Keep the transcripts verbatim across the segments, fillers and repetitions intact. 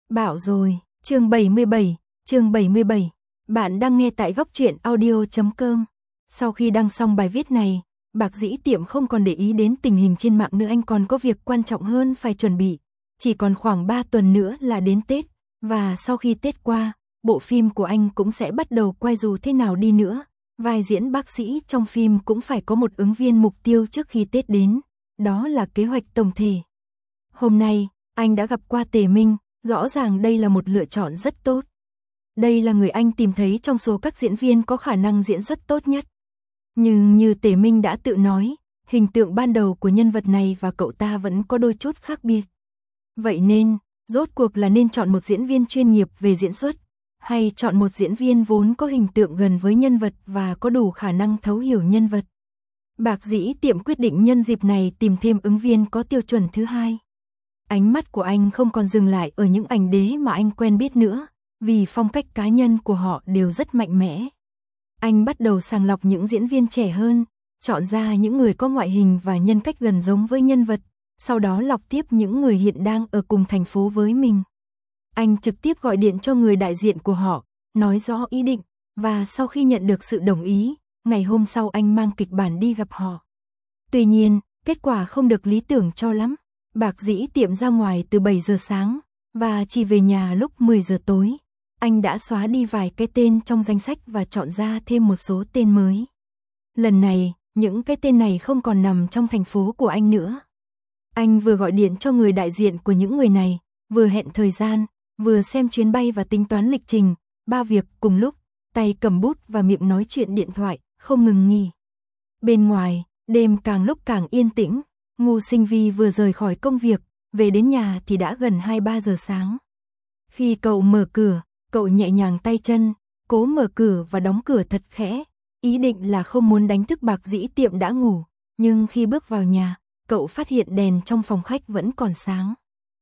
Bảo rồi, chương bảy mươi bảy, chương bảy mươi bảy. Bạn đang nghe tại góc truyện audio chấm com. Sau khi đăng xong bài viết này, Bạc Dĩ Tiệm không còn để ý đến tình hình trên mạng nữa, anh còn có việc quan trọng hơn phải chuẩn bị. Chỉ còn khoảng ba tuần nữa là đến Tết, và sau khi Tết qua, bộ phim của anh cũng sẽ bắt đầu quay. Dù thế nào đi nữa, vai diễn bác sĩ trong phim cũng phải có một ứng viên mục tiêu trước khi Tết đến, đó là kế hoạch tổng thể. Hôm nay, anh đã gặp qua Tề Minh, rõ ràng đây là một lựa chọn rất tốt. Đây là người anh tìm thấy trong số các diễn viên có khả năng diễn xuất tốt nhất. Nhưng như Tề Minh đã tự nói, hình tượng ban đầu của nhân vật này và cậu ta vẫn có đôi chút khác biệt. Vậy nên, rốt cuộc là nên chọn một diễn viên chuyên nghiệp về diễn xuất, hay chọn một diễn viên vốn có hình tượng gần với nhân vật và có đủ khả năng thấu hiểu nhân vật. Bạc Dĩ Tiệm quyết định nhân dịp này tìm thêm ứng viên có tiêu chuẩn thứ hai. Ánh mắt của anh không còn dừng lại ở những ảnh đế mà anh quen biết nữa, vì phong cách cá nhân của họ đều rất mạnh mẽ. Anh bắt đầu sàng lọc những diễn viên trẻ hơn, chọn ra những người có ngoại hình và nhân cách gần giống với nhân vật, sau đó lọc tiếp những người hiện đang ở cùng thành phố với mình. Anh trực tiếp gọi điện cho người đại diện của họ, nói rõ ý định, và sau khi nhận được sự đồng ý, ngày hôm sau anh mang kịch bản đi gặp họ. Tuy nhiên, kết quả không được lý tưởng cho lắm. Bạc Dĩ Tiệm ra ngoài từ bảy giờ sáng, và chỉ về nhà lúc mười giờ tối. Anh đã xóa đi vài cái tên trong danh sách và chọn ra thêm một số tên mới. Lần này, những cái tên này không còn nằm trong thành phố của anh nữa. Anh vừa gọi điện cho người đại diện của những người này, vừa hẹn thời gian, vừa xem chuyến bay và tính toán lịch trình, ba việc cùng lúc, tay cầm bút và miệng nói chuyện điện thoại, không ngừng nghỉ. Bên ngoài, đêm càng lúc càng yên tĩnh. Ngô Sinh Vi vừa rời khỏi công việc, về đến nhà thì đã gần hai ba giờ sáng. Khi cậu mở cửa, cậu nhẹ nhàng tay chân, cố mở cửa và đóng cửa thật khẽ, ý định là không muốn đánh thức Bạc Dĩ Tiệm đã ngủ, nhưng khi bước vào nhà, cậu phát hiện đèn trong phòng khách vẫn còn sáng.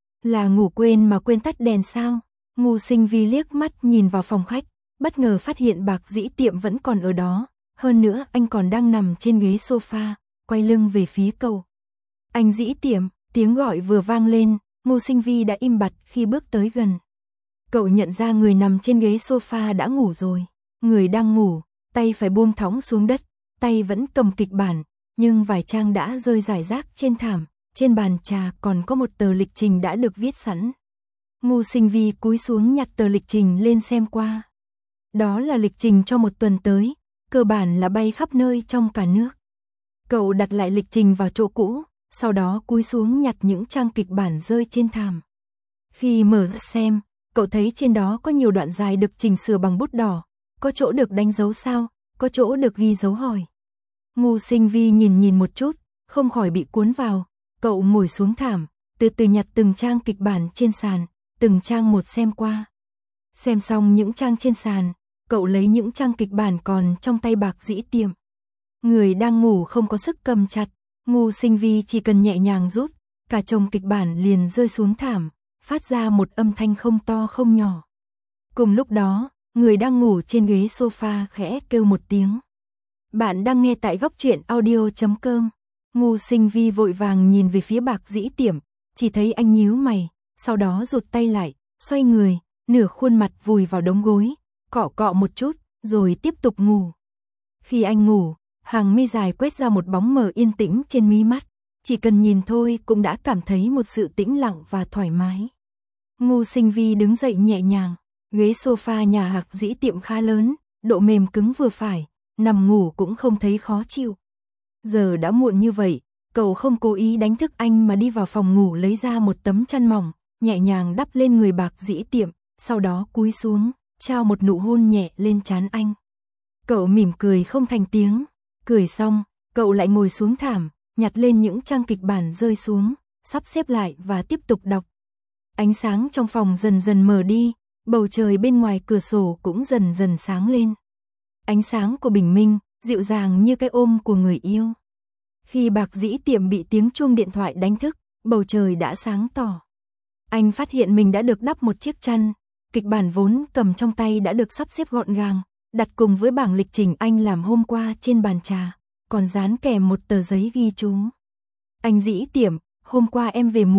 Là ngủ quên mà quên tắt đèn sao? Ngô Sinh Vi liếc mắt nhìn vào phòng khách, bất ngờ phát hiện Bạc Dĩ Tiệm vẫn còn ở đó, hơn nữa anh còn đang nằm trên ghế sofa, quay lưng về phía cậu. Anh Dĩ Tiệm, tiếng gọi vừa vang lên, Ngô Sinh Vi đã im bặt khi bước tới gần. Cậu nhận ra người nằm trên ghế sofa đã ngủ rồi. Người đang ngủ, tay phải buông thõng xuống đất, tay vẫn cầm kịch bản, nhưng vài trang đã rơi rải rác trên thảm, trên bàn trà còn có một tờ lịch trình đã được viết sẵn. Ngô Sinh Vi cúi xuống nhặt tờ lịch trình lên xem qua. Đó là lịch trình cho một tuần tới, cơ bản là bay khắp nơi trong cả nước. Cậu đặt lại lịch trình vào chỗ cũ, sau đó cúi xuống nhặt những trang kịch bản rơi trên thảm. Khi mở ra xem, cậu thấy trên đó có nhiều đoạn dài được chỉnh sửa bằng bút đỏ, có chỗ được đánh dấu sao, có chỗ được ghi dấu hỏi. Ngô Sinh Vi nhìn nhìn một chút, không khỏi bị cuốn vào, cậu ngồi xuống thảm, từ từ nhặt từng trang kịch bản trên sàn, từng trang một xem qua. Xem xong những trang trên sàn, cậu lấy những trang kịch bản còn trong tay Bạc Dĩ Tiệm. Người đang ngủ không có sức cầm chặt, Ngô Sinh Vi chỉ cần nhẹ nhàng rút, cả chồng kịch bản liền rơi xuống thảm, phát ra một âm thanh không to không nhỏ. Cùng lúc đó, người đang ngủ trên ghế sofa khẽ kêu một tiếng. Bạn đang nghe tại góc truyện audio chấm com. Ngô Sinh Vi vội vàng nhìn về phía Bạc Dĩ Tiệm, chỉ thấy anh nhíu mày, sau đó rụt tay lại, xoay người, nửa khuôn mặt vùi vào đống gối, cọ cọ một chút, rồi tiếp tục ngủ. Khi anh ngủ, hàng mi dài quét ra một bóng mờ yên tĩnh trên mí mắt, chỉ cần nhìn thôi cũng đã cảm thấy một sự tĩnh lặng và thoải mái. Ngô Sinh Vi đứng dậy nhẹ nhàng, ghế sofa nhà Bạc Dĩ Tiệm khá lớn, độ mềm cứng vừa phải, nằm ngủ cũng không thấy khó chịu. Giờ đã muộn như vậy, cậu không cố ý đánh thức anh mà đi vào phòng ngủ lấy ra một tấm chăn mỏng, nhẹ nhàng đắp lên người Bạc Dĩ Tiệm, sau đó cúi xuống, trao một nụ hôn nhẹ lên trán anh. Cậu mỉm cười không thành tiếng, cười xong, cậu lại ngồi xuống thảm, nhặt lên những trang kịch bản rơi xuống, sắp xếp lại và tiếp tục đọc. Ánh sáng trong phòng dần dần mờ đi, bầu trời bên ngoài cửa sổ cũng dần dần sáng lên. Ánh sáng của bình minh, dịu dàng như cái ôm của người yêu. Khi Bạc Dĩ Tiệm bị tiếng chuông điện thoại đánh thức, bầu trời đã sáng tỏ. Anh phát hiện mình đã được đắp một chiếc chăn, kịch bản vốn cầm trong tay đã được sắp xếp gọn gàng, đặt cùng với bảng lịch trình anh làm hôm qua trên bàn trà, còn dán kèm một tờ giấy ghi chú. Anh Dĩ Tiệm, hôm qua em về muộn,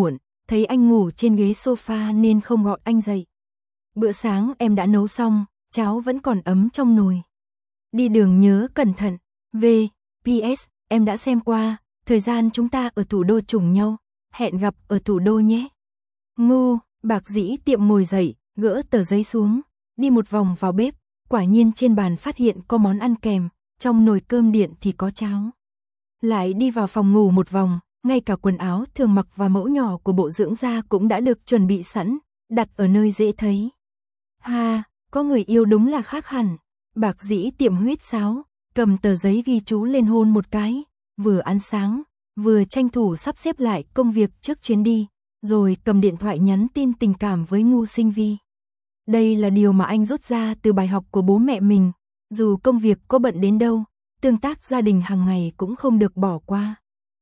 thấy anh ngủ trên ghế sofa nên không gọi anh dậy. Bữa sáng em đã nấu xong, cháo vẫn còn ấm trong nồi. Đi đường nhớ cẩn thận. V. pê ét. Em đã xem qua, thời gian chúng ta ở thủ đô trùng nhau, hẹn gặp ở thủ đô nhé. Ngu. Bạc Dĩ Tiệm ngồi dậy, gỡ tờ giấy xuống, đi một vòng vào bếp, quả nhiên trên bàn phát hiện có món ăn kèm, trong nồi cơm điện thì có cháo. Lại đi vào phòng ngủ một vòng, ngay cả quần áo thường mặc và mẫu nhỏ của bộ dưỡng da cũng đã được chuẩn bị sẵn, đặt ở nơi dễ thấy. Ha, có người yêu đúng là khác hẳn. Bạc Dĩ Tiệm huýt sáo, cầm tờ giấy ghi chú lên hôn một cái, vừa ăn sáng, vừa tranh thủ sắp xếp lại công việc trước chuyến đi, rồi cầm điện thoại nhắn tin tình cảm với Ngô Sinh Vi. Đây là điều mà anh rút ra từ bài học của bố mẹ mình, dù công việc có bận đến đâu, tương tác gia đình hàng ngày cũng không được bỏ qua.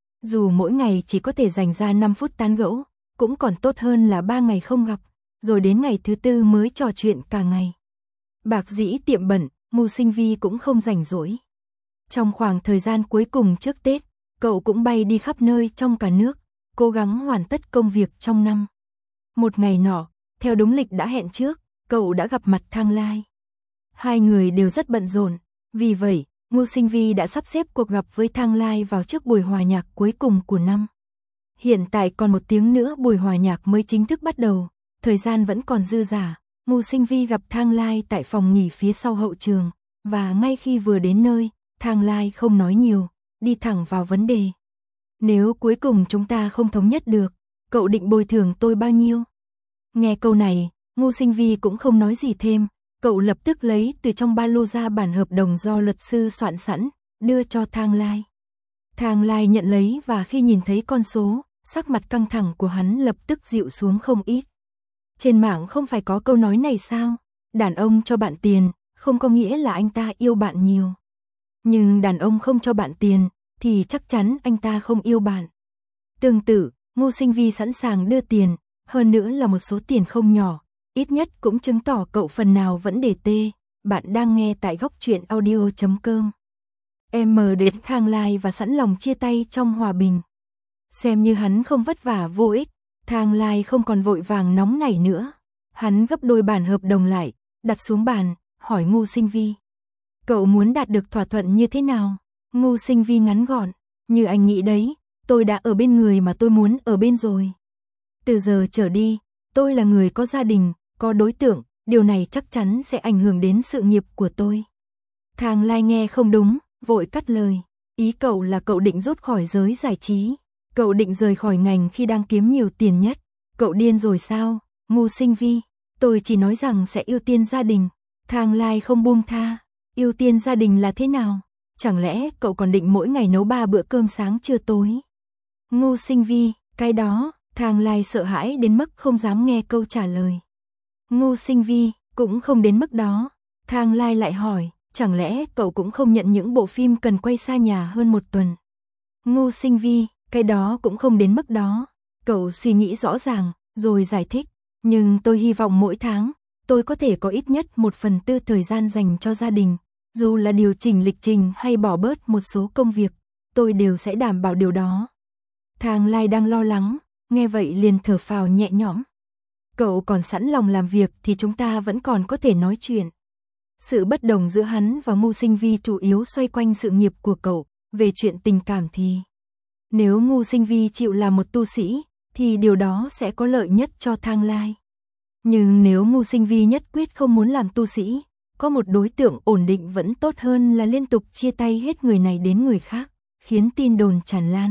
Dù mỗi ngày chỉ có thể dành ra năm phút tán gẫu, cũng còn tốt hơn là ba ngày không gặp, rồi đến ngày thứ tư mới trò chuyện cả ngày. Bạc Dĩ Tiệm bận, Ngô Sinh Vi cũng không rảnh rỗi. Trong khoảng thời gian cuối cùng trước Tết, cậu cũng bay đi khắp nơi trong cả nước, cố gắng hoàn tất công việc trong năm. Một ngày nọ, theo đúng lịch đã hẹn trước, cậu đã gặp mặt Thang Lai. Hai người đều rất bận rộn, vì vậy, Ngô Sinh Vi đã sắp xếp cuộc gặp với Thang Lai vào trước buổi hòa nhạc cuối cùng của năm. Hiện tại còn một tiếng nữa buổi hòa nhạc mới chính thức bắt đầu, thời gian vẫn còn dư dả. Ngô Sinh Vi gặp Thang Lai tại phòng nghỉ phía sau hậu trường, và ngay khi vừa đến nơi, Thang Lai không nói nhiều, đi thẳng vào vấn đề. Nếu cuối cùng chúng ta không thống nhất được, cậu định bồi thường tôi bao nhiêu? Nghe câu này, Ngô Sinh Vi cũng không nói gì thêm, cậu lập tức lấy từ trong ba lô ra bản hợp đồng do luật sư soạn sẵn, đưa cho Thang Lai. Thang Lai nhận lấy và khi nhìn thấy con số, sắc mặt căng thẳng của hắn lập tức dịu xuống không ít. Trên mạng không phải có câu nói này sao? Đàn ông cho bạn tiền, không có nghĩa là anh ta yêu bạn nhiều. Nhưng đàn ông không cho bạn tiền, thì chắc chắn anh ta không yêu bạn. Tương tự, Ngô Sinh Vi sẵn sàng đưa tiền, hơn nữa là một số tiền không nhỏ, ít nhất cũng chứng tỏ cậu phần nào vẫn để tê. Bạn đang nghe tại góc truyện audio chấm com. Em mờ đến Thang Lai và sẵn lòng chia tay trong hòa bình. Xem như hắn không vất vả vô ích, Thang Lai không còn vội vàng nóng nảy nữa. Hắn gấp đôi bản hợp đồng lại, đặt xuống bàn, hỏi Ngô Sinh Vi. Cậu muốn đạt được thỏa thuận như thế nào? Ngô Sinh Vi ngắn gọn, như anh nghĩ đấy, tôi đã ở bên người mà tôi muốn ở bên rồi. Từ giờ trở đi, tôi là người có gia đình, có đối tượng, điều này chắc chắn sẽ ảnh hưởng đến sự nghiệp của tôi. Thang Lai nghe không đúng, vội cắt lời. Ý cậu là cậu định rút khỏi giới giải trí. Cậu định rời khỏi ngành khi đang kiếm nhiều tiền nhất. Cậu điên rồi sao? Ngô Sinh Vi, tôi chỉ nói rằng sẽ ưu tiên gia đình. Thang Lai không buông tha. Ưu tiên gia đình là thế nào? Chẳng lẽ cậu còn định mỗi ngày nấu ba bữa cơm sáng trưa tối? Ngô Sinh Vi, cái đó, Thang Lai sợ hãi đến mức không dám nghe câu trả lời. Ngô Sinh Vi, cũng không đến mức đó. Thang Lai lại hỏi, chẳng lẽ cậu cũng không nhận những bộ phim cần quay xa nhà hơn một tuần? Ngô Sinh Vi, cái đó cũng không đến mức đó. Cậu suy nghĩ rõ ràng, rồi giải thích. Nhưng tôi hy vọng mỗi tháng, tôi có thể có ít nhất một phần tư thời gian dành cho gia đình. Dù là điều chỉnh lịch trình hay bỏ bớt một số công việc, tôi đều sẽ đảm bảo điều đó. Thang Lai đang lo lắng, nghe vậy liền thở phào nhẹ nhõm. Cậu còn sẵn lòng làm việc thì chúng ta vẫn còn có thể nói chuyện. Sự bất đồng giữa hắn và Ngô Sinh Vi chủ yếu xoay quanh sự nghiệp của cậu, về chuyện tình cảm thì... Nếu Ngô Sinh Vi chịu làm một tu sĩ, thì điều đó sẽ có lợi nhất cho Thang Lai. Nhưng nếu Ngô Sinh Vi nhất quyết không muốn làm tu sĩ, có một đối tượng ổn định vẫn tốt hơn là liên tục chia tay hết người này đến người khác, khiến tin đồn tràn lan.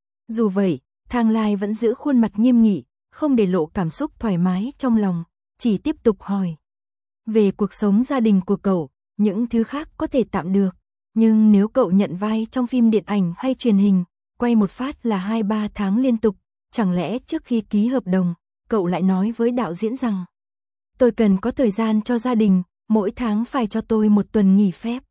Dù vậy, Thang Lai vẫn giữ khuôn mặt nghiêm nghị, không để lộ cảm xúc thoải mái trong lòng, chỉ tiếp tục hỏi. Về cuộc sống gia đình của cậu, những thứ khác có thể tạm được, nhưng nếu cậu nhận vai trong phim điện ảnh hay truyền hình, quay một phát là hai ba tháng liên tục, chẳng lẽ trước khi ký hợp đồng, cậu lại nói với đạo diễn rằng tôi cần có thời gian cho gia đình, mỗi tháng phải cho tôi một tuần nghỉ phép.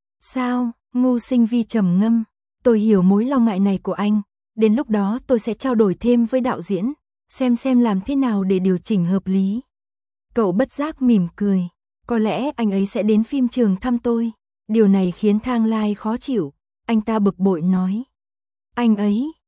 Sao? Ngô Sinh Vi trầm ngâm, tôi hiểu mối lo ngại này của anh, đến lúc đó tôi sẽ trao đổi thêm với đạo diễn, xem xem làm thế nào để điều chỉnh hợp lý. Cậu bất giác mỉm cười, có lẽ anh ấy sẽ đến phim trường thăm tôi. Điều này khiến Thang Lai khó chịu, anh ta bực bội nói. Anh ấy,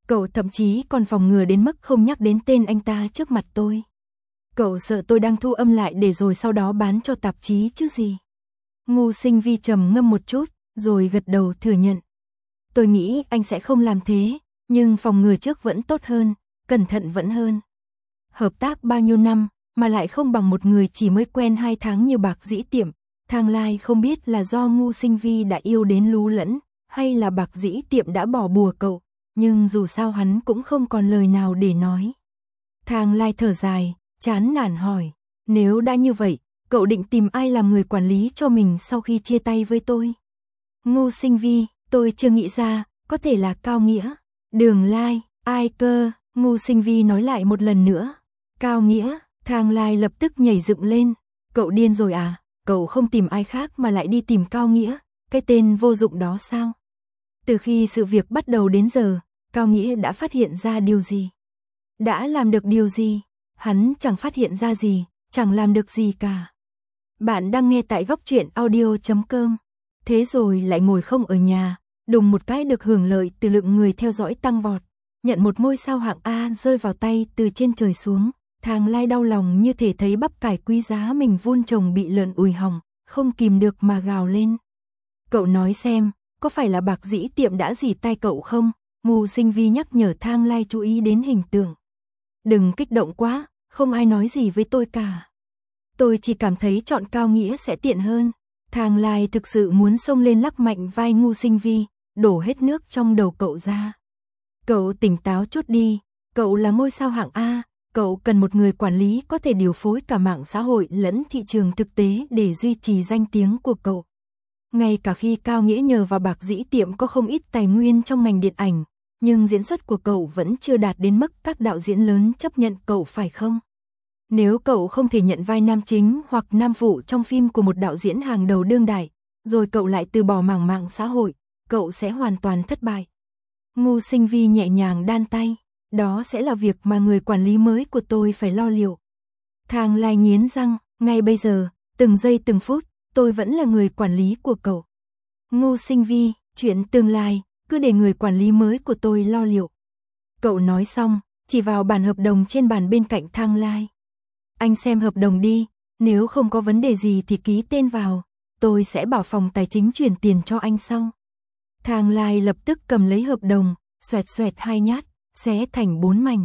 Cậu thậm chí còn phòng ngừa đến mức không nhắc đến tên anh ta trước mặt tôi. Cậu sợ tôi đang thu âm lại để rồi sau đó bán cho tạp chí chứ gì. Ngô Sinh Vi trầm ngâm một chút, rồi gật đầu thừa nhận. Tôi nghĩ anh sẽ không làm thế, nhưng phòng ngừa trước vẫn tốt hơn, cẩn thận vẫn hơn. Hợp tác bao nhiêu năm, mà lại không bằng một người chỉ mới quen hai tháng như Bạc Dĩ Tiệm. Thang Lai không biết là do Ngô Sinh Vi đã yêu đến lú lẫn, hay là Bạc Dĩ Tiệm đã bỏ bùa cậu, nhưng dù sao hắn cũng không còn lời nào để nói. Thang Lai thở dài, chán nản hỏi, nếu đã như vậy, cậu định tìm ai làm người quản lý cho mình sau khi chia tay với tôi? Ngô Sinh Vi, tôi chưa nghĩ ra, có thể là Cao Nghĩa. Đường Lai, ai cơ? Ngô Sinh Vi nói lại một lần nữa. Cao Nghĩa, Thang Lai lập tức nhảy dựng lên. Cậu điên rồi à? Cậu không tìm ai khác mà lại đi tìm Cao Nghĩa, cái tên vô dụng đó sao? Từ khi sự việc bắt đầu đến giờ, Cao Nghĩa đã phát hiện ra điều gì? Đã làm được điều gì? Hắn chẳng phát hiện ra gì, chẳng làm được gì cả. Bạn đang nghe tại góc truyện audio chấm com. Thế rồi lại ngồi không ở nhà, đùng một cái được hưởng lợi từ lượng người theo dõi tăng vọt. Nhận một ngôi sao hạng A rơi vào tay từ trên trời xuống. Thang Lai đau lòng như thể thấy bắp cải quý giá mình vun trồng bị lợn ùi hỏng, không kìm được mà gào lên. Cậu nói xem, có phải là Bạc Dĩ Tiệm đã dỉ tai cậu không? Ngô Sinh Vi nhắc nhở Thang Lai chú ý đến hình tượng. Đừng kích động quá, không ai nói gì với tôi cả. Tôi chỉ cảm thấy chọn Cao Nghĩa sẽ tiện hơn. Thang Lai thực sự muốn xông lên lắc mạnh vai Ngô Sinh Vi, đổ hết nước trong đầu cậu ra. Cậu tỉnh táo chút đi, cậu là ngôi sao hạng A, cậu cần một người quản lý có thể điều phối cả mạng xã hội lẫn thị trường thực tế để duy trì danh tiếng của cậu. Ngay cả khi Cao Nghĩa nhờ vào Bạc Dĩ Tiệm có không ít tài nguyên trong ngành điện ảnh, nhưng diễn xuất của cậu vẫn chưa đạt đến mức các đạo diễn lớn chấp nhận cậu phải không? Nếu cậu không thể nhận vai nam chính hoặc nam phụ trong phim của một đạo diễn hàng đầu đương đại, rồi cậu lại từ bỏ mảng mạng xã hội, cậu sẽ hoàn toàn thất bại. Ngô Sinh Vi nhẹ nhàng đan tay, đó sẽ là việc mà người quản lý mới của tôi phải lo liệu. Thang Lai nghiến răng, ngay bây giờ, từng giây từng phút, tôi vẫn là người quản lý của cậu. Ngô Sinh Vi, chuyện tương lai, cứ để người quản lý mới của tôi lo liệu. Cậu nói xong, chỉ vào bản hợp đồng trên bàn bên cạnh Thang Lai. Anh xem hợp đồng đi, nếu không có vấn đề gì thì ký tên vào, tôi sẽ bảo phòng tài chính chuyển tiền cho anh sau. Thang Lai lập tức cầm lấy hợp đồng, xoẹt xoẹt hai nhát, xé thành bốn mảnh.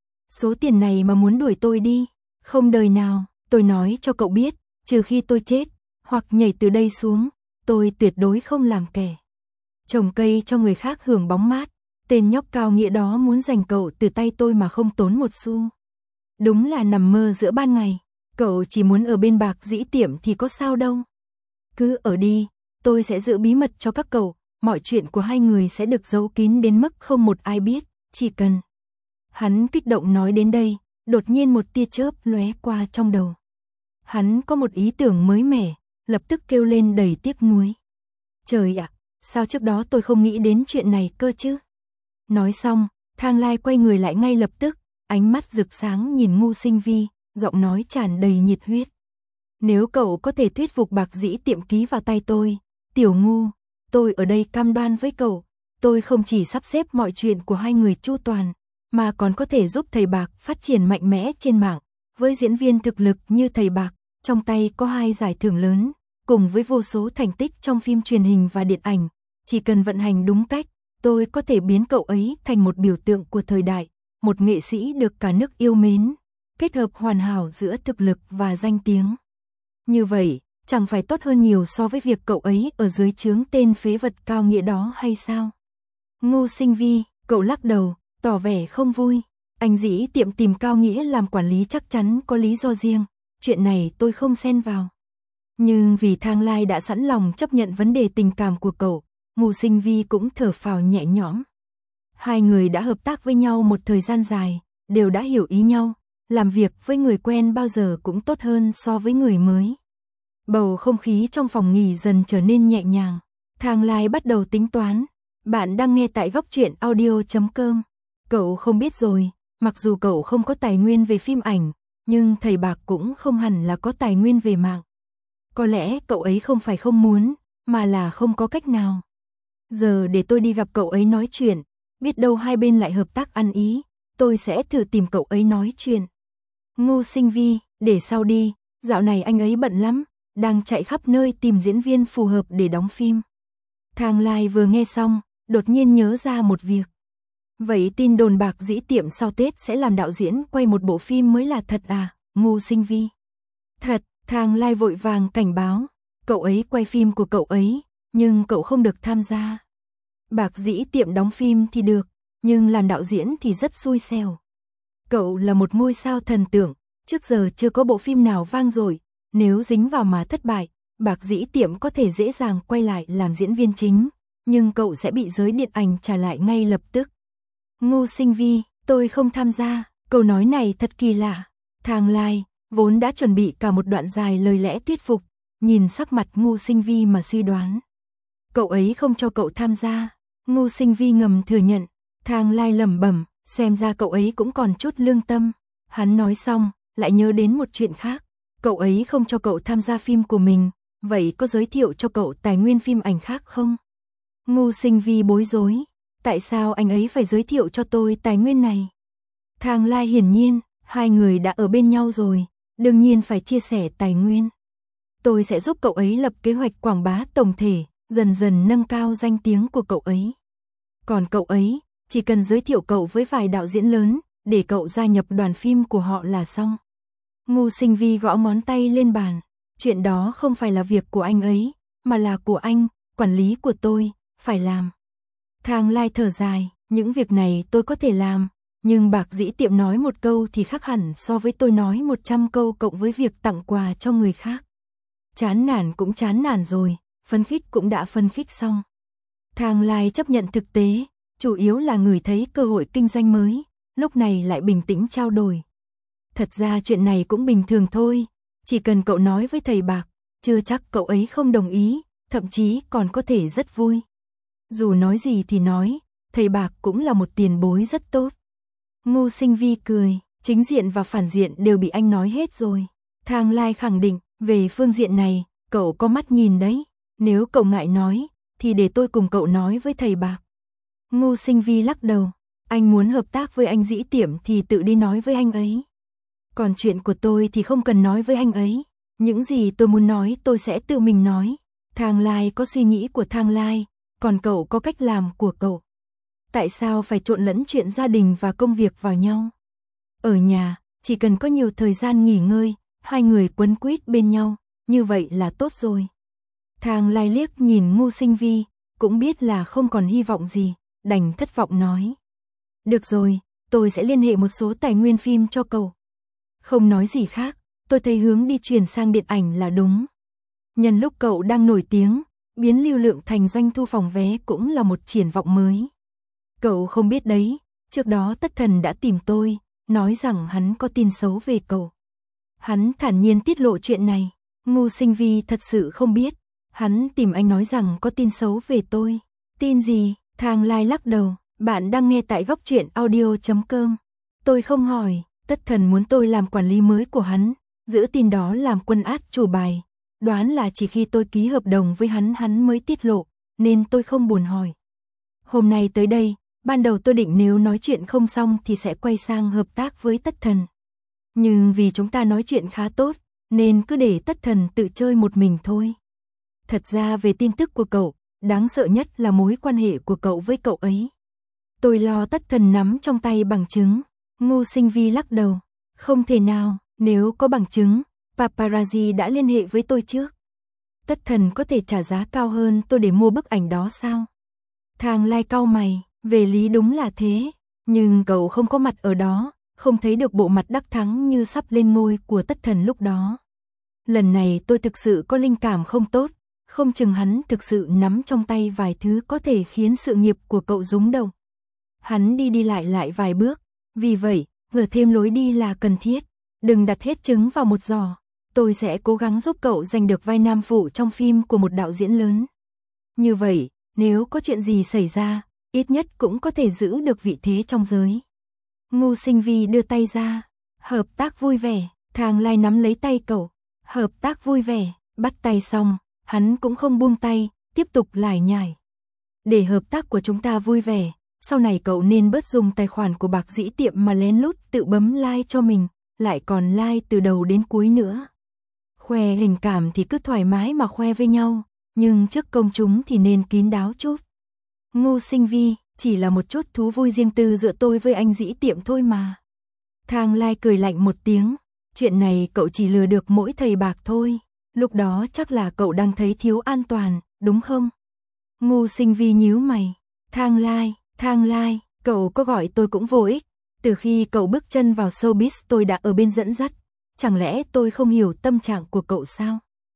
Số tiền này mà muốn đuổi tôi đi, không đời nào, tôi nói cho cậu biết, trừ khi tôi chết, hoặc nhảy từ đây xuống, tôi tuyệt đối không làm kẻ trồng cây cho người khác hưởng bóng mát. Tên nhóc Cao Nghĩa đó muốn giành cậu từ tay tôi mà không tốn một xu. Đúng là nằm mơ giữa ban ngày, cậu chỉ muốn ở bên Bạc Dĩ Tiệm thì có sao đâu. Cứ ở đi, tôi sẽ giữ bí mật cho các cậu, mọi chuyện của hai người sẽ được giấu kín đến mức không một ai biết, chỉ cần. Hắn kích động nói đến đây, đột nhiên một tia chớp lóe qua trong đầu. Hắn có một ý tưởng mới mẻ, lập tức kêu lên đầy tiếc nuối. Trời ạ, sao trước đó tôi không nghĩ đến chuyện này cơ chứ? Nói xong, Thang Lai quay người lại ngay lập tức, ánh mắt rực sáng nhìn Ngô Sinh Vi, giọng nói tràn đầy nhiệt huyết. Nếu cậu có thể thuyết phục Bạc Dĩ Tiệm ký vào tay tôi, Tiểu Ngô, tôi ở đây cam đoan với cậu, tôi không chỉ sắp xếp mọi chuyện của hai người chu toàn, mà còn có thể giúp thầy Bạc phát triển mạnh mẽ trên mạng. Với diễn viên thực lực như thầy Bạc, trong tay có hai giải thưởng lớn, cùng với vô số thành tích trong phim truyền hình và điện ảnh, chỉ cần vận hành đúng cách, tôi có thể biến cậu ấy thành một biểu tượng của thời đại, một nghệ sĩ được cả nước yêu mến, kết hợp hoàn hảo giữa thực lực và danh tiếng. Như vậy, chẳng phải tốt hơn nhiều so với việc cậu ấy ở dưới trướng tên phế vật Cao Nghĩa đó hay sao? Ngô Sinh Vi, cậu lắc đầu, tỏ vẻ không vui. Anh Dĩ Tiệm tìm Cao Nghĩa làm quản lý chắc chắn có lý do riêng, chuyện này tôi không xen vào. Nhưng vì Thang Lai đã sẵn lòng chấp nhận vấn đề tình cảm của cậu, Ngô Sinh Vi cũng thở phào nhẹ nhõm. Hai người đã hợp tác với nhau một thời gian dài, đều đã hiểu ý nhau, làm việc với người quen bao giờ cũng tốt hơn so với người mới. Bầu không khí trong phòng nghỉ dần trở nên nhẹ nhàng. Thang Lai bắt đầu tính toán. Bạn đang nghe tại góc truyện audio chấm com. Cậu không biết rồi, mặc dù cậu không có tài nguyên về phim ảnh, nhưng thầy Bạc cũng không hẳn là có tài nguyên về mạng. Có lẽ cậu ấy không phải không muốn, mà là không có cách nào. Giờ để tôi đi gặp cậu ấy nói chuyện, biết đâu hai bên lại hợp tác ăn ý, tôi sẽ thử tìm cậu ấy nói chuyện. Ngô Sinh Vi, để sau đi, dạo này anh ấy bận lắm, đang chạy khắp nơi tìm diễn viên phù hợp để đóng phim. Thang Lai vừa nghe xong, đột nhiên nhớ ra một việc. Vậy tin đồn Bạc Dĩ Tiệm sau Tết sẽ làm đạo diễn quay một bộ phim mới là thật à, Ngô Sinh Vi? Thật, Thang Lai vội vàng cảnh báo, cậu ấy quay phim của cậu ấy, nhưng cậu không được tham gia. Bạc Dĩ Tiệm đóng phim thì được, nhưng làm đạo diễn thì rất xui xẻo. Cậu là một ngôi sao thần tượng, trước giờ chưa có bộ phim nào vang dội, nếu dính vào mà thất bại, Bạc Dĩ Tiệm có thể dễ dàng quay lại làm diễn viên chính, nhưng cậu sẽ bị giới điện ảnh trả lại ngay lập tức. Ngô Sinh Vi, tôi không tham gia, câu nói này thật kỳ lạ. Thang Lai, vốn đã chuẩn bị cả một đoạn dài lời lẽ thuyết phục, nhìn sắc mặt Ngô Sinh Vi mà suy đoán. Cậu ấy không cho cậu tham gia, Ngô Sinh Vi ngầm thừa nhận. Thang Lai lẩm bẩm, xem ra cậu ấy cũng còn chút lương tâm. Hắn nói xong, lại nhớ đến một chuyện khác. Cậu ấy không cho cậu tham gia phim của mình, vậy có giới thiệu cho cậu tài nguyên phim ảnh khác không? Ngô Sinh Vi bối rối, tại sao anh ấy phải giới thiệu cho tôi tài nguyên này? Thang Lai hiển nhiên, hai người đã ở bên nhau rồi, đương nhiên phải chia sẻ tài nguyên. Tôi sẽ giúp cậu ấy lập kế hoạch quảng bá tổng thể, dần dần nâng cao danh tiếng của cậu ấy. Còn cậu ấy, chỉ cần giới thiệu cậu với vài đạo diễn lớn, để cậu gia nhập đoàn phim của họ là xong. Ngô Sinh Vi gõ ngón tay lên bàn, chuyện đó không phải là việc của anh ấy, mà là của anh, quản lý của tôi, phải làm. Thang Lai thở dài, những việc này tôi có thể làm, nhưng Bạc Dĩ Tiệm nói một câu thì khác hẳn so với tôi nói một trăm câu cộng với việc tặng quà cho người khác. Chán nản cũng chán nản rồi, phấn khích cũng đã phấn khích xong. Thang Lai chấp nhận thực tế, chủ yếu là người thấy cơ hội kinh doanh mới, lúc này lại bình tĩnh trao đổi. Thật ra chuyện này cũng bình thường thôi, chỉ cần cậu nói với thầy Bạc, chưa chắc cậu ấy không đồng ý, thậm chí còn có thể rất vui. Dù nói gì thì nói, thầy Bạc cũng là một tiền bối rất tốt. Ngô Sinh Vi cười, chính diện và phản diện đều bị anh nói hết rồi. Thang Lai khẳng định, về phương diện này, cậu có mắt nhìn đấy, nếu cậu ngại nói, thì để tôi cùng cậu nói với thầy Bạc. Ngô Sinh Vi lắc đầu, anh muốn hợp tác với anh Dĩ Tiệm thì tự đi nói với anh ấy. Còn chuyện của tôi thì không cần nói với anh ấy, những gì tôi muốn nói tôi sẽ tự mình nói. Thang Lai có suy nghĩ của Thang Lai, còn cậu có cách làm của cậu. Tại sao phải trộn lẫn chuyện gia đình và công việc vào nhau? Ở nhà, chỉ cần có nhiều thời gian nghỉ ngơi, hai người quấn quýt bên nhau, như vậy là tốt rồi. Thang Lai liếc nhìn Ngô Sinh Vi, cũng biết là không còn hy vọng gì, đành thất vọng nói. Được rồi, tôi sẽ liên hệ một số tài nguyên phim cho cậu. Không nói gì khác, tôi thấy hướng đi chuyển sang điện ảnh là đúng. Nhân lúc cậu đang nổi tiếng, biến lưu lượng thành doanh thu phòng vé cũng là một triển vọng mới. Cậu không biết đấy, trước đó Tất Thần đã tìm tôi, nói rằng hắn có tin xấu về cậu. Hắn thản nhiên tiết lộ chuyện này, Ngô Sinh Vi thật sự không biết. Hắn tìm anh nói rằng có tin xấu về tôi. Tin gì? Thang Lai lắc đầu, bạn đang nghe tại góc truyện audio chấm com. Tôi không hỏi, Tất Thần muốn tôi làm quản lý mới của hắn, giữ tin đó làm quân át chủ bài. Đoán là chỉ khi tôi ký hợp đồng với hắn hắn mới tiết lộ, nên tôi không buồn hỏi. Hôm nay tới đây, ban đầu tôi định nếu nói chuyện không xong thì sẽ quay sang hợp tác với Tất Thần. Nhưng vì chúng ta nói chuyện khá tốt, nên cứ để Tất Thần tự chơi một mình thôi. Thật ra về tin tức của cậu, đáng sợ nhất là mối quan hệ của cậu với cậu ấy. Tôi lo Tất Thần nắm trong tay bằng chứng. Ngô Sinh Vi lắc đầu. Không thể nào, nếu có bằng chứng, paparazzi đã liên hệ với tôi trước. Tất Thần có thể trả giá cao hơn tôi để mua bức ảnh đó sao? Thang Lai cau mày, về lý đúng là thế, nhưng cậu không có mặt ở đó, không thấy được bộ mặt đắc thắng như sắp lên ngôi của Tất Thần lúc đó. Lần này tôi thực sự có linh cảm không tốt, không chừng hắn thực sự nắm trong tay vài thứ có thể khiến sự nghiệp của cậu rúng động. Hắn đi đi lại lại vài bước, vì vậy, vừa thêm lối đi là cần thiết, đừng đặt hết trứng vào một giò. Tôi sẽ cố gắng giúp cậu giành được vai nam phụ trong phim của một đạo diễn lớn. Như vậy, nếu có chuyện gì xảy ra, ít nhất cũng có thể giữ được vị thế trong giới. Ngô Sinh Vi đưa tay ra, hợp tác vui vẻ, Thang Lai nắm lấy tay cậu, hợp tác vui vẻ, bắt tay xong, hắn cũng không buông tay, tiếp tục lải nhải. Để hợp tác của chúng ta vui vẻ, Sau này cậu nên bớt dùng tài khoản của Bạc Dĩ Tiệm mà lén lút tự bấm like cho mình, lại còn like từ đầu đến cuối nữa. Khoe hình cảm thì cứ thoải mái mà khoe với nhau, nhưng trước công chúng thì nên kín đáo chút. Ngô Sinh Vi, chỉ là một chút thú vui riêng tư giữa tôi với anh Dĩ Tiệm thôi mà. Thang Lai cười lạnh một tiếng, chuyện này cậu chỉ lừa được mỗi thầy Bạc thôi, lúc đó chắc là cậu đang thấy thiếu an toàn, đúng không? Ngô Sinh Vi nhíu mày, Thang Lai, Thang Lai, cậu có gọi tôi cũng vô ích, từ khi cậu bước chân vào showbiz tôi đã ở bên dẫn dắt, chẳng lẽ tôi không hiểu tâm trạng của cậu sao?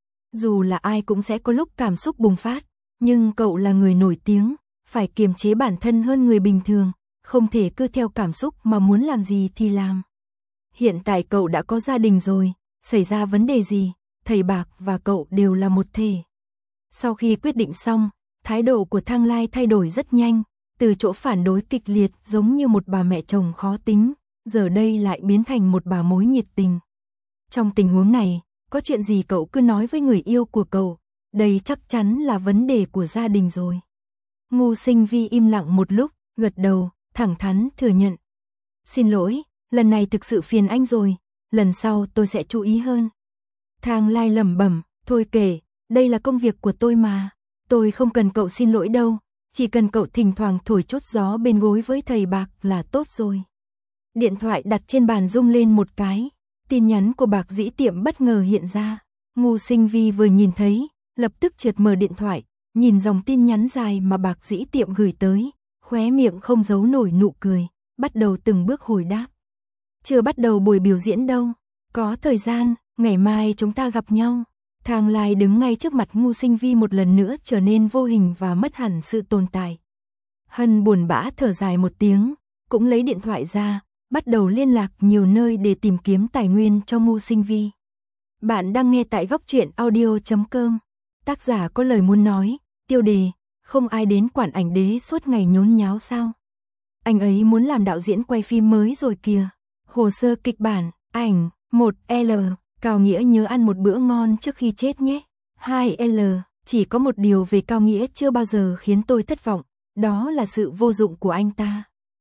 Dù là ai cũng sẽ có lúc cảm xúc bùng phát, nhưng cậu là người nổi tiếng, phải kiềm chế bản thân hơn người bình thường, không thể cứ theo cảm xúc mà muốn làm gì thì làm. Hiện tại cậu đã có gia đình rồi, xảy ra vấn đề gì, thầy Bạc và cậu đều là một thể. Sau khi quyết định xong, thái độ của Thang Lai thay đổi rất nhanh, từ chỗ phản đối kịch liệt giống như một bà mẹ chồng khó tính, giờ đây lại biến thành một bà mối nhiệt tình. Trong tình huống này, có chuyện gì cậu cứ nói với người yêu của cậu, đây chắc chắn là vấn đề của gia đình rồi. Ngô Sinh Vi im lặng một lúc, gật đầu, thẳng thắn thừa nhận. Xin lỗi, lần này thực sự phiền anh rồi, lần sau tôi sẽ chú ý hơn. Thang Lai lẩm bẩm, thôi kể, đây là công việc của tôi mà, tôi không cần cậu xin lỗi đâu, chỉ cần cậu thỉnh thoảng thổi chút gió bên gối với thầy Bạc là tốt rồi. Điện thoại đặt trên bàn rung lên một cái, tin nhắn của Bạc Dĩ Tiệm bất ngờ hiện ra. Ngô Sinh Vi vừa nhìn thấy, lập tức chợt mở điện thoại, nhìn dòng tin nhắn dài mà Bạc Dĩ Tiệm gửi tới, khóe miệng không giấu nổi nụ cười, bắt đầu từng bước hồi đáp. Chưa bắt đầu buổi biểu diễn đâu, có thời gian, ngày mai chúng ta gặp nhau. Thang Lai đứng ngay trước mặt Ngô Sinh Vi một lần nữa trở nên vô hình và mất hẳn sự tồn tại. Hân buồn bã thở dài một tiếng, cũng lấy điện thoại ra, bắt đầu liên lạc nhiều nơi để tìm kiếm tài nguyên cho Ngô Sinh Vi. Bạn đang nghe tại góc truyện audio chấm com. Tác giả có lời muốn nói, tiêu đề, không ai đến quản ảnh đế suốt ngày nhốn nháo sao. Anh ấy muốn làm đạo diễn quay phim mới rồi kìa. Hồ sơ kịch bản, ảnh, một L, Cao Nghĩa nhớ ăn một bữa ngon trước khi chết nhé. hai L, chỉ có một điều về Cao Nghĩa chưa bao giờ khiến tôi thất vọng, đó là sự vô dụng của anh ta.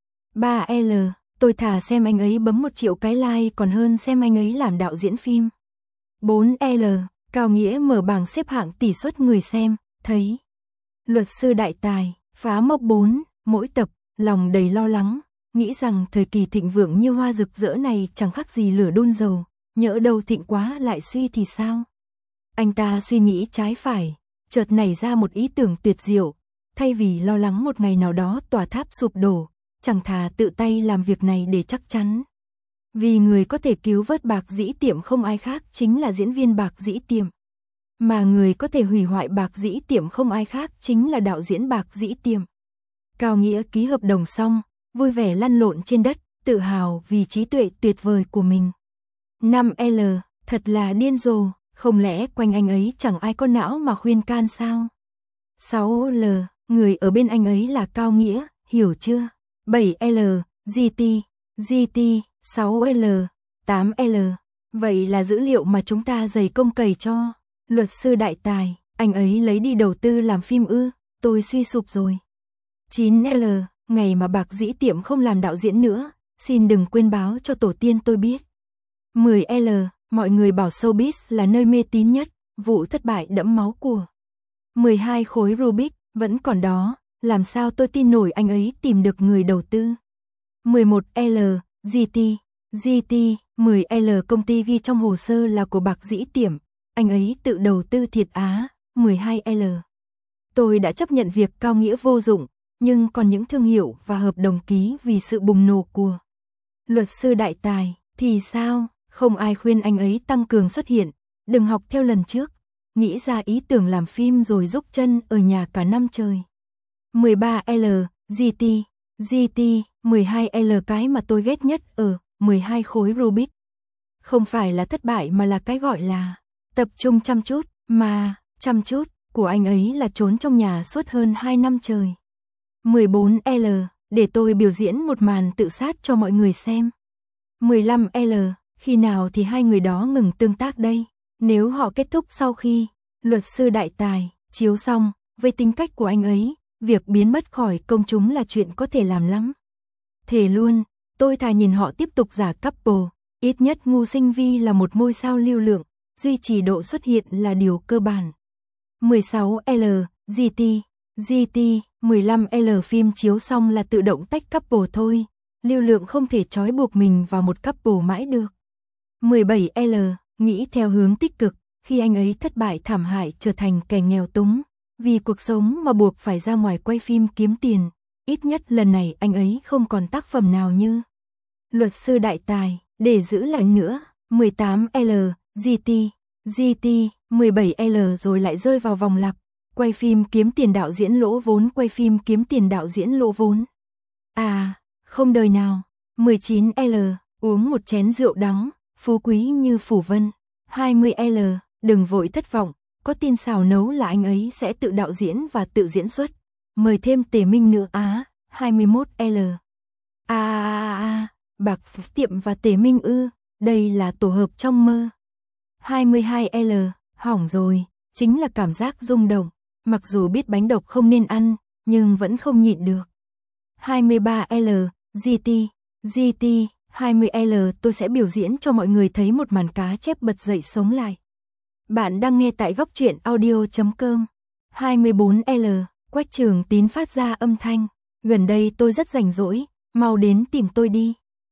ba L, tôi thà xem anh ấy bấm một triệu cái like còn hơn xem anh ấy làm đạo diễn phim. bốn L, Cao Nghĩa mở bảng xếp hạng tỷ suất người xem, thấy. Luật sư đại tài, phá mốc bốn, mỗi tập, lòng đầy lo lắng, nghĩ rằng thời kỳ thịnh vượng như hoa rực rỡ này chẳng khác gì lửa đun dầu, nhỡ đâu thịnh quá lại suy thì sao? Anh ta suy nghĩ trái phải, chợt nảy ra một ý tưởng tuyệt diệu, thay vì lo lắng một ngày nào đó tòa tháp sụp đổ, chẳng thà tự tay làm việc này để chắc chắn. Vì người có thể cứu vớt Bạc Dĩ Tiệm không ai khác chính là diễn viên Bạc Dĩ Tiệm. Mà người có thể hủy hoại Bạc Dĩ Tiệm không ai khác chính là đạo diễn Bạc Dĩ Tiệm. Cao Nghĩa ký hợp đồng xong, vui vẻ lăn lộn trên đất, tự hào vì trí tuệ tuyệt vời của mình. năm L, thật là điên rồ, không lẽ quanh anh ấy chẳng ai có não mà khuyên can sao? sáu L, người ở bên anh ấy là Cao Nghĩa, hiểu chưa? bảy L, giê tê, giê tê, sáu L, tám L, vậy là dữ liệu mà chúng ta dày công cày cho. Luật sư đại tài, anh ấy lấy đi đầu tư làm phim ư, tôi suy sụp rồi. chín L, ngày mà Bạc Dĩ Tiệm không làm đạo diễn nữa, xin đừng quên báo cho tổ tiên tôi biết. mười L, mọi người bảo showbiz là nơi mê tín nhất, vụ thất bại đẫm máu của. mười hai khối Rubik, vẫn còn đó, làm sao tôi tin nổi anh ấy tìm được người đầu tư. mười một L, giê tê, giê tê, mười L công ty ghi trong hồ sơ là của Bạc Dĩ Tiệm, anh ấy tự đầu tư thiệt á. mười hai L, tôi đã chấp nhận việc Cao Nghĩa vô dụng, nhưng còn những thương hiệu và hợp đồng ký vì sự bùng nổ của luật sư đại tài, thì sao? Không ai khuyên anh ấy tăng cường xuất hiện, đừng học theo lần trước, nghĩ ra ý tưởng làm phim rồi rúc chân ở nhà cả năm trời. mười ba L, giê tê, giê tê, mười hai L cái mà tôi ghét nhất ở mười hai khối Rubik. Không phải là thất bại mà là cái gọi là tập trung chăm chút, mà chăm chút của anh ấy là trốn trong nhà suốt hơn hai năm trời. mười bốn L, để tôi biểu diễn một màn tự sát cho mọi người xem. mười lăm L, khi nào thì hai người đó ngừng tương tác đây? Nếu họ kết thúc sau khi luật sư đại tài chiếu xong, với tính cách của anh ấy, việc biến mất khỏi công chúng là chuyện có thể làm lắm. Thề luôn, tôi thà nhìn họ tiếp tục giả couple, ít nhất Ngô Sinh Vi là một ngôi sao lưu lượng, duy trì độ xuất hiện là điều cơ bản. mười sáu L, giê tê, giê tê, mười lăm L phim chiếu xong là tự động tách couple thôi, lưu lượng không thể trói buộc mình vào một couple mãi được. mười bảy L, nghĩ theo hướng tích cực, khi anh ấy thất bại thảm hại trở thành kẻ nghèo túng, vì cuộc sống mà buộc phải ra ngoài quay phim kiếm tiền, ít nhất lần này anh ấy không còn tác phẩm nào như Luật sư đại tài, để giữ lại nữa. mười tám L, giê tê, giê tê, mười bảy L rồi lại rơi vào vòng lặp, quay phim kiếm tiền đạo diễn lỗ vốn, quay phim kiếm tiền đạo diễn lỗ vốn. À, không đời nào. mười chín L, uống một chén rượu đắng, phú quý như phủ vân. hai mươi L, đừng vội thất vọng, có tin xào nấu là anh ấy sẽ tự đạo diễn và tự diễn xuất. Mời thêm Tề Minh nữa á. hai mươi mốt L. À à à, Bạc Tiệm và Tề Minh ư, đây là tổ hợp trong mơ. hai mươi hai L, hỏng rồi, chính là cảm giác rung động, mặc dù biết bánh độc không nên ăn, nhưng vẫn không nhịn được. hai mươi ba L, giê tê, giê tê, hai mươi L tôi sẽ biểu diễn cho mọi người thấy một màn cá chép bật dậy sống lại. Bạn đang nghe tại góc truyện audio chấm com. hai mươi bốn L, Quách Trường Tín phát ra âm thanh, gần đây tôi rất rảnh rỗi, mau đến tìm tôi đi.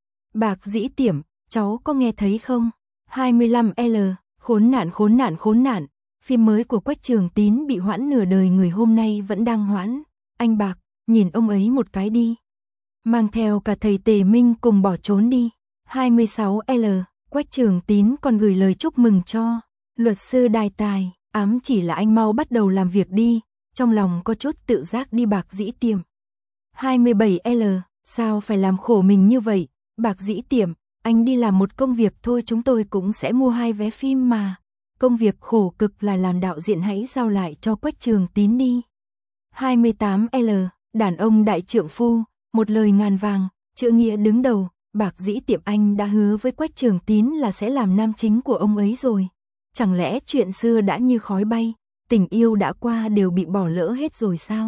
Bạc Dĩ Tiểm, cháu có nghe thấy không? hai mươi lăm L, khốn nạn khốn nạn khốn nạn, phim mới của Quách Trường Tín bị hoãn nửa đời người hôm nay vẫn đang hoãn. Anh Bạc, nhìn ông ấy một cái đi. Mang theo cả thầy Tề Minh cùng bỏ trốn đi. hai mươi sáu L, Quách Trường Tín còn gửi lời chúc mừng cho luật sư đại tài, ám chỉ là anh mau bắt đầu làm việc đi, trong lòng có chút tự giác đi Bạc Dĩ Tiểm. hai mươi bảy L, sao phải làm khổ mình như vậy, Bạc Dĩ Tiểm, anh đi làm một công việc thôi, chúng tôi cũng sẽ mua hai vé phim mà. Công việc khổ cực là làm đạo diễn, hãy giao lại cho Quách Trường Tín đi. hai mươi tám L, đàn ông đại trượng phu, một lời ngàn vàng, chữ nghĩa đứng đầu, Bạc Dĩ Tiệm anh đã hứa với Quách Trường Tín là sẽ làm nam chính của ông ấy rồi. Chẳng lẽ chuyện xưa đã như khói bay, tình yêu đã qua đều bị bỏ lỡ hết rồi sao?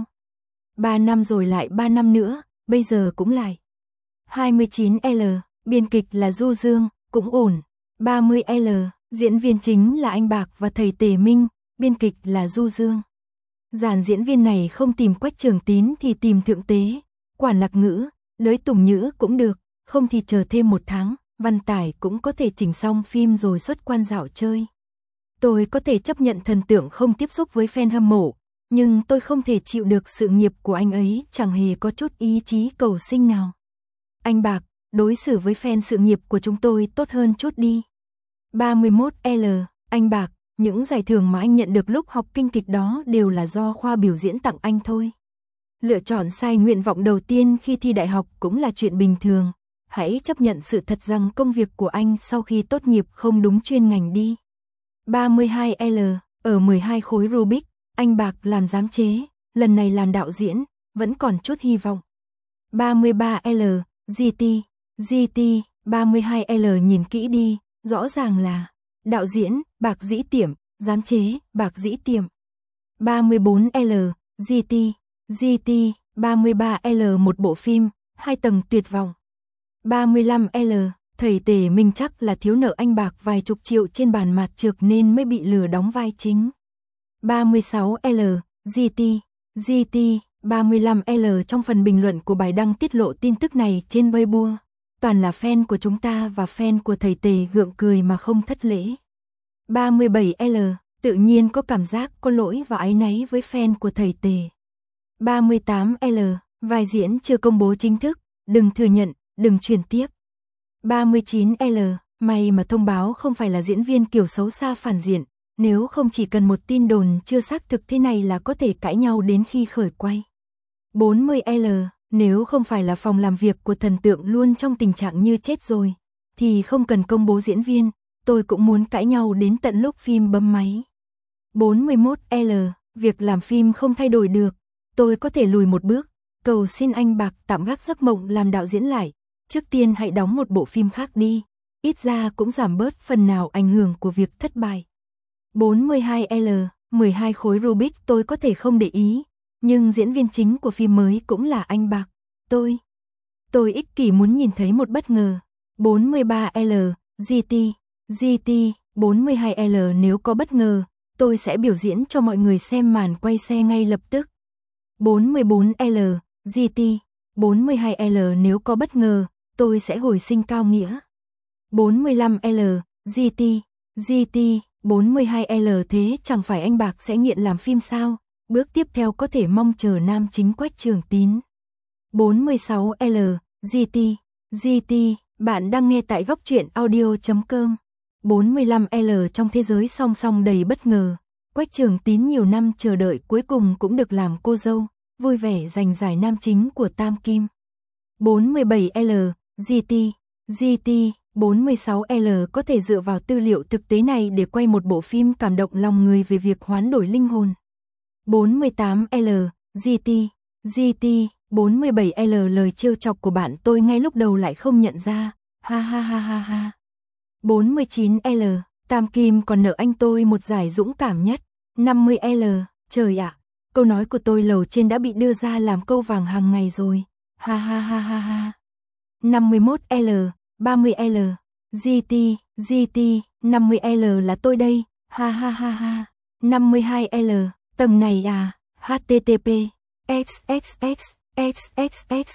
Ba năm rồi lại ba năm nữa, bây giờ cũng lại. hai mươi chín L, biên kịch là Du Dương, cũng ổn. ba mươi L, diễn viên chính là anh Bạc và thầy Tề Minh, biên kịch là Du Dương. Dàn diễn viên này không tìm Quách Trường Tín thì tìm Thượng Tế, Quản Lạc Ngữ, Đới Tùng Nhữ cũng được, không thì chờ thêm một tháng, Văn Tải cũng có thể chỉnh xong phim rồi xuất quan dạo chơi. Tôi có thể chấp nhận thần tượng không tiếp xúc với fan hâm mộ, nhưng tôi không thể chịu được sự nghiệp của anh ấy chẳng hề có chút ý chí cầu sinh nào. Anh Bạc, đối xử với fan sự nghiệp của chúng tôi tốt hơn chút đi. ba mươi mốt L, anh Bạc, những giải thưởng mà anh nhận được lúc học kinh kịch đó đều là do khoa biểu diễn tặng anh thôi. Lựa chọn sai nguyện vọng đầu tiên khi thi đại học cũng là chuyện bình thường. Hãy chấp nhận sự thật rằng công việc của anh sau khi tốt nghiệp không đúng chuyên ngành đi. ba mươi hai L, ở mười hai khối Rubik, anh Bạc làm giám chế, lần này làm đạo diễn, vẫn còn chút hy vọng. ba mươi ba L, giê tê, giê tê, ba mươi hai L nhìn kỹ đi, rõ ràng là đạo diễn, Bạc Dĩ Tiểm, giám chế, Bạc Dĩ Tiểm. ba mươi bốn L, giê tê, giê tê, ba mươi ba L một bộ phim, hai tầng tuyệt vọng. ba mươi lăm L, thầy Tề Minh chắc là thiếu nợ anh Bạc vài chục triệu trên bàn mặt trược nên mới bị lừa đóng vai chính. ba mươi sáu L, giê tê, giê tê, ba mươi lăm L trong phần bình luận của bài đăng tiết lộ tin tức này trên Weibo, toàn là fan của chúng ta và fan của thầy Tề gượng cười mà không thất lễ. ba mươi bảy L, tự nhiên có cảm giác có lỗi và áy náy với fan của thầy Tề. ba mươi tám L, vai diễn chưa công bố chính thức, đừng thừa nhận, đừng truyền tiếp. ba mươi chín L, may mà thông báo không phải là diễn viên kiểu xấu xa phản diện, nếu không chỉ cần một tin đồn chưa xác thực thế này là có thể cãi nhau đến khi khởi quay. bốn mươi L, nếu không phải là phòng làm việc của thần tượng luôn trong tình trạng như chết rồi, thì không cần công bố diễn viên, tôi cũng muốn cãi nhau đến tận lúc phim bấm máy. bốn mươi mốt L, việc làm phim không thay đổi được, tôi có thể lùi một bước, cầu xin anh Bạc tạm gác giấc mộng làm đạo diễn lại, trước tiên hãy đóng một bộ phim khác đi, ít ra cũng giảm bớt phần nào ảnh hưởng của việc thất bại. bốn mươi hai L, mười hai khối Rubik tôi có thể không để ý, nhưng diễn viên chính của phim mới cũng là anh Bạc. Tôi, tôi ích kỷ muốn nhìn thấy một bất ngờ. bốn mươi ba L, giê tê, giê tê, bốn mươi hai L nếu có bất ngờ, tôi sẽ biểu diễn cho mọi người xem màn quay xe ngay lập tức. bốn mươi bốn L, giê tê, bốn mươi hai L nếu có bất ngờ, tôi sẽ hồi sinh cao nghĩa. bốn mươi lăm L, giê tê, giê tê, bốn mươi hai L thế chẳng phải anh Bạc sẽ nghiện làm phim sao? Bước tiếp theo có thể mong chờ nam chính Quách Trường Tín. bốn mươi sáu L, giê tê, giê tê, bạn đang nghe tại góc truyện audio chấm com. bốn mươi lăm L trong thế giới song song đầy bất ngờ. Quách Trường Tín nhiều năm chờ đợi cuối cùng cũng được làm cô dâu, vui vẻ giành giải nam chính của Tam Kim. bốn mươi bảy L, giê tê, giê tê, bốn mươi sáu L có thể dựa vào tư liệu thực tế này để quay một bộ phim cảm động lòng người về việc hoán đổi linh hồn. bốn mươi tám L, giê tê, giê tê, bốn mươi bảy L lời trêu chọc của bạn tôi ngay lúc đầu lại không nhận ra, ha ha ha ha ha. bốn mươi chín L, Tam Kim còn nợ anh tôi một giải dũng cảm nhất. năm mươi L, trời ạ, câu nói của tôi lầu trên đã bị đưa ra làm câu vàng hàng ngày rồi, ha ha ha ha ha. năm mươi mốt L, ba mươi L, giê tê, giê tê, năm mươi L là tôi đây, ha ha ha ha. năm mươi hai L, tầng này à, http, xxx, xxx,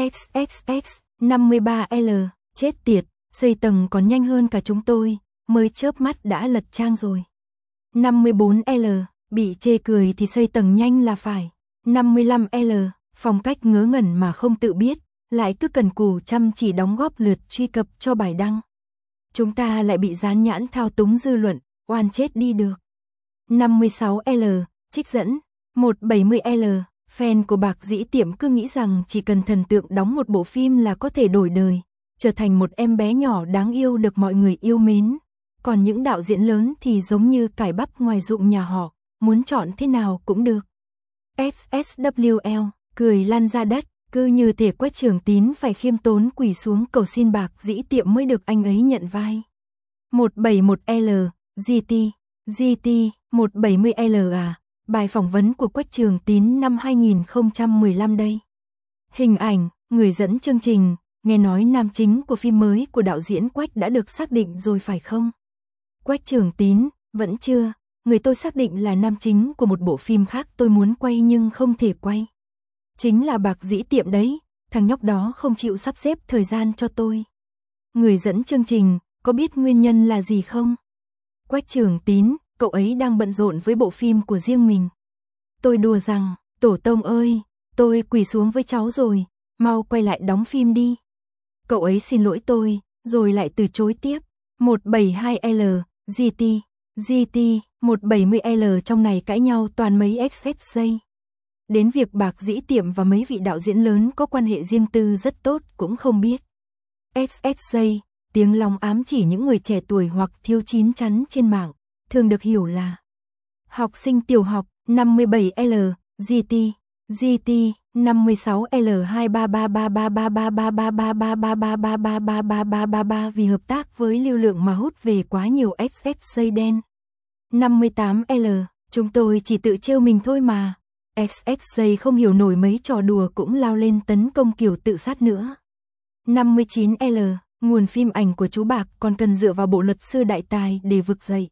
xxx, năm mươi ba L, chết tiệt, xây tầng còn nhanh hơn cả chúng tôi, mới chớp mắt đã lật trang rồi. năm mươi bốn L, bị chê cười thì xây tầng nhanh là phải. năm mươi lăm L, phong cách ngớ ngẩn mà không tự biết, lại cứ cần cù chăm chỉ đóng góp lượt truy cập cho bài đăng. Chúng ta lại bị dán nhãn thao túng dư luận, oan chết đi được. năm mươi sáu L, trích dẫn, một trăm bảy mươi L, fan của Bạc Dĩ Tiệm cứ nghĩ rằng chỉ cần thần tượng đóng một bộ phim là có thể đổi đời, trở thành một em bé nhỏ đáng yêu được mọi người yêu mến. Còn những đạo diễn lớn thì giống như cải bắp ngoài ruộng nhà họ, muốn chọn thế nào cũng được. ét ét vê lờ, cười lăn ra đất, cứ như thể Quách Trường Tín phải khiêm tốn quỳ xuống cầu xin Bạc Dĩ Tiệm mới được anh ấy nhận vai. một trăm bảy mươi mốt L, giê tê, giê tê, một trăm bảy mươi L à, bài phỏng vấn của Quách Trường Tín năm hai nghìn không trăm mười lăm đây. Hình ảnh, người dẫn chương trình, nghe nói nam chính của phim mới của đạo diễn Quách đã được xác định rồi phải không? Quách Trường Tín, vẫn chưa, người tôi xác định là nam chính của một bộ phim khác tôi muốn quay nhưng không thể quay. Chính là Bạc Dĩ Tiệm đấy, thằng nhóc đó không chịu sắp xếp thời gian cho tôi. Người dẫn chương trình, có biết nguyên nhân là gì không? Quách Trường Tín, cậu ấy đang bận rộn với bộ phim của riêng mình. Tôi đùa rằng, tổ tông ơi, tôi quỳ xuống với cháu rồi, mau quay lại đóng phim đi. Cậu ấy xin lỗi tôi, rồi lại từ chối tiếp. một trăm bảy mươi hai L, giê tê, giê tê, một trăm bảy mươi L trong này cãi nhau toàn mấy ích ét giây. Đến việc Bạc Dĩ Tiệm và mấy vị đạo diễn lớn có quan hệ riêng tư rất tốt cũng không biết. ích ét giây, tiếng lòng ám chỉ những người trẻ tuổi hoặc thiếu chín chắn trên mạng, thường được hiểu là học sinh tiểu học. năm mươi bảy L, giê tê, giê tê, năm mươi sáu L hai ba ba ba ba ba ba ba ba ba ba ba ba ba ba ba ba ba ba ba vì hợp tác với lưu lượng mà hút về quá nhiều ích ét giây đen. năm mươi tám L, chúng tôi chỉ tự trêu mình thôi mà. ích ét giây không hiểu nổi mấy trò đùa cũng lao lên tấn công kiểu tự sát nữa. năm mươi chín L, nguồn phim ảnh của chú Bạc còn cần dựa vào bộ luật sư đại tài để vực dậy.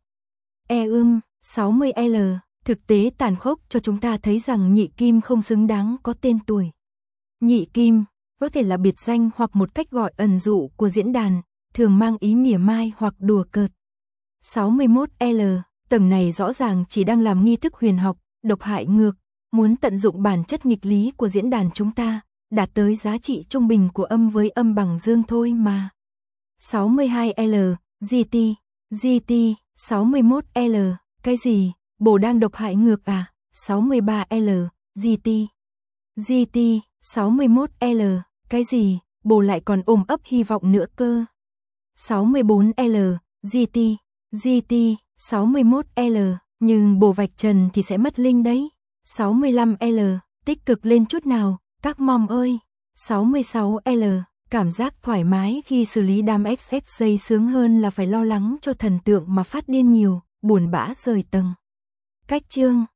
E ưm, sáu mươi L, thực tế tàn khốc cho chúng ta thấy rằng Nhị Kim không xứng đáng có tên tuổi. Nhị Kim, có thể là biệt danh hoặc một cách gọi ẩn dụ của diễn đàn, thường mang ý mỉa mai hoặc đùa cợt. sáu mươi mốt L, tầng này rõ ràng chỉ đang làm nghi thức huyền học, độc hại ngược, muốn tận dụng bản chất nghịch lý của diễn đàn chúng ta, đạt tới giá trị trung bình của âm với âm bằng dương thôi mà. sáu mươi hai L, giê tê, giê tê, sáu mươi mốt L, cái gì, bồ đang độc hại ngược à? sáu mươi ba L, giê tê, giê tê, sáu mươi mốt L, cái gì, bồ lại còn ôm ấp hy vọng nữa cơ. sáu mươi bốn L, giê tê, giê tê, sáu mươi mốt L, nhưng bồ vạch trần thì sẽ mất linh đấy. sáu mươi lăm L, tích cực lên chút nào, các mom ơi. sáu mươi sáu L, cảm giác thoải mái khi xử lý đám ích ét giây sướng hơn là phải lo lắng cho thần tượng mà phát điên nhiều, buồn bã rời tầng. Cách chương